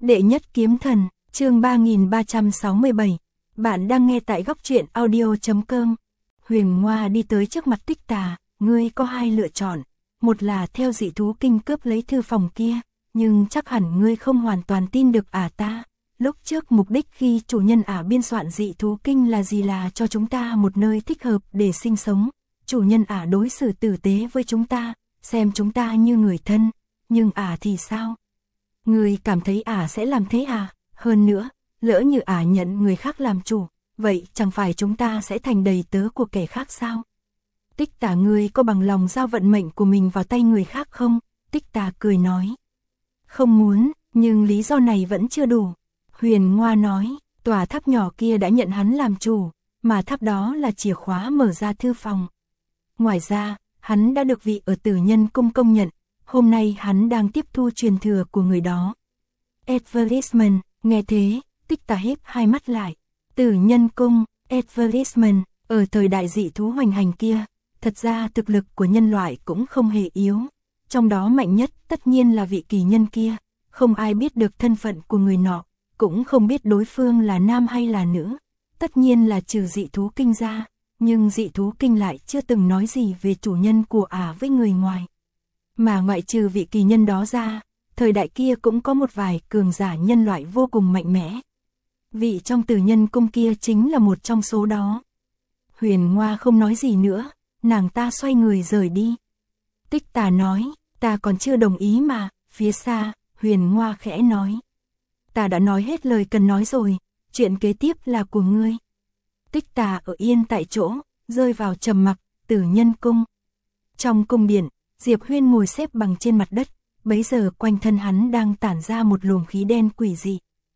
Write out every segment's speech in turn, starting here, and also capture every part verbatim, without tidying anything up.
Đệ nhất kiếm thần, chương ba nghìn ba trăm sáu mươi bảy. Bạn đang nghe tại góc truyện audio chấm com. Huyền Ngoa đi tới trước mặt Tích Tà, ngươi có hai lựa chọn, một là theo dị thú kinh cướp lấy thư phòng kia, nhưng chắc hẳn ngươi không hoàn toàn tin được ả ta. Lúc trước mục đích khi chủ nhân ả biên soạn dị thú kinh là gì là cho chúng ta một nơi thích hợp để sinh sống. Chủ nhân ả đối xử tử tế với chúng ta, xem chúng ta như người thân, nhưng ả thì sao? Ngươi cảm thấy ả sẽ làm thế à? Hơn nữa, lỡ như ả nhận người khác làm chủ, vậy chẳng phải chúng ta sẽ thành đầy tớ của kẻ khác sao? Tích Tà, ngươi có bằng lòng giao vận mệnh của mình vào tay người khác không? Tích Tà cười nói. Không muốn, nhưng lý do này vẫn chưa đủ. Huyền Ngoa nói, tòa tháp nhỏ kia đã nhận hắn làm chủ, mà tháp đó là chìa khóa mở ra thư phòng. Ngoài ra, hắn đã được vị ở Tử Nhân Cung công nhận, hôm nay hắn đang tiếp thu truyền thừa của người đó. Advertisement, nghe thế, Tích Tà híp hai mắt lại. Tử Nhân Cung, Advertisement, ở thời đại dị thú hoành hành kia, thật ra thực lực của nhân loại cũng không hề yếu. Trong đó mạnh nhất tất nhiên là vị kỳ nhân kia, không ai biết được thân phận của người nọ, cũng không biết đối phương là nam hay là nữ. Tất nhiên là trừ dị thú kinh ra, nhưng dị thú kinh lại chưa từng nói gì về chủ nhân của ả với người ngoài. Mà ngoại trừ vị kỳ nhân đó ra, thời đại kia cũng có một vài cường giả nhân loại vô cùng mạnh mẽ. Vị trong Tử Nhân Cung kia chính là một trong số đó. Huyền Ngoa không nói gì nữa, nàng ta xoay người rời đi. Tích Tà nói, ta còn chưa đồng ý mà. Phía xa, Huyền Ngoa khẽ nói, ta đã nói hết lời cần nói rồi, chuyện kế tiếp là của ngươi. Tích Tà ở yên tại chỗ, rơi vào trầm mặc. Tử Nhân Cung. Trong cung điện, Diệp Huyên ngồi xếp bằng trên mặt đất, bấy giờ quanh thân hắn đang tản ra một luồng khí đen quỷ dị.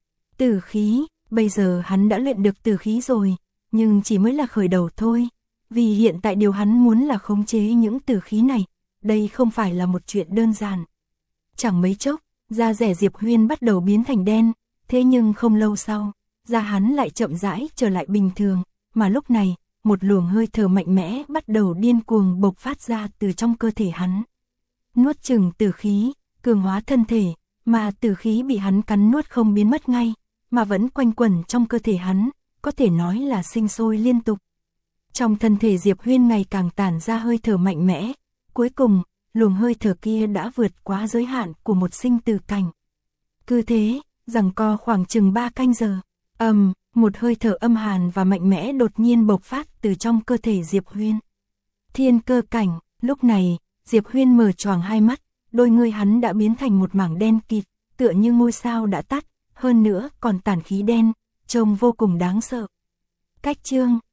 Tử khí, bây giờ hắn đã luyện được tử khí rồi, nhưng chỉ mới là khởi đầu thôi, vì hiện tại điều hắn muốn là khống chế những tử khí này, đây không phải là một chuyện đơn giản. Chẳng mấy chốc, da rẻ Diệp Huyên bắt đầu biến thành đen, thế nhưng không lâu sau, da hắn lại chậm rãi trở lại bình thường, mà lúc này, một luồng hơi thở mạnh mẽ bắt đầu điên cuồng bộc phát ra từ trong cơ thể hắn. Nuốt chửng tử khí, cường hóa thân thể, mà tử khí bị hắn cắn nuốt không biến mất ngay, mà vẫn quanh quẩn trong cơ thể hắn, có thể nói là sinh sôi liên tục. Trong thân thể Diệp Huyên ngày càng tản ra hơi thở mạnh mẽ, cuối cùng, luồng hơi thở kia đã vượt quá giới hạn của một sinh tử cảnh. Cứ thế, giằng co khoảng chừng ba canh giờ, ầm, um, một hơi thở âm hàn và mạnh mẽ đột nhiên bộc phát từ trong cơ thể Diệp Huyên. Thiên cơ cảnh, lúc này, Diệp Huyên mở choàng hai mắt, đôi ngươi hắn đã biến thành một mảng đen kịt, tựa như ngôi sao đã tắt, hơn nữa còn tản khí đen, trông vô cùng đáng sợ. Cách chương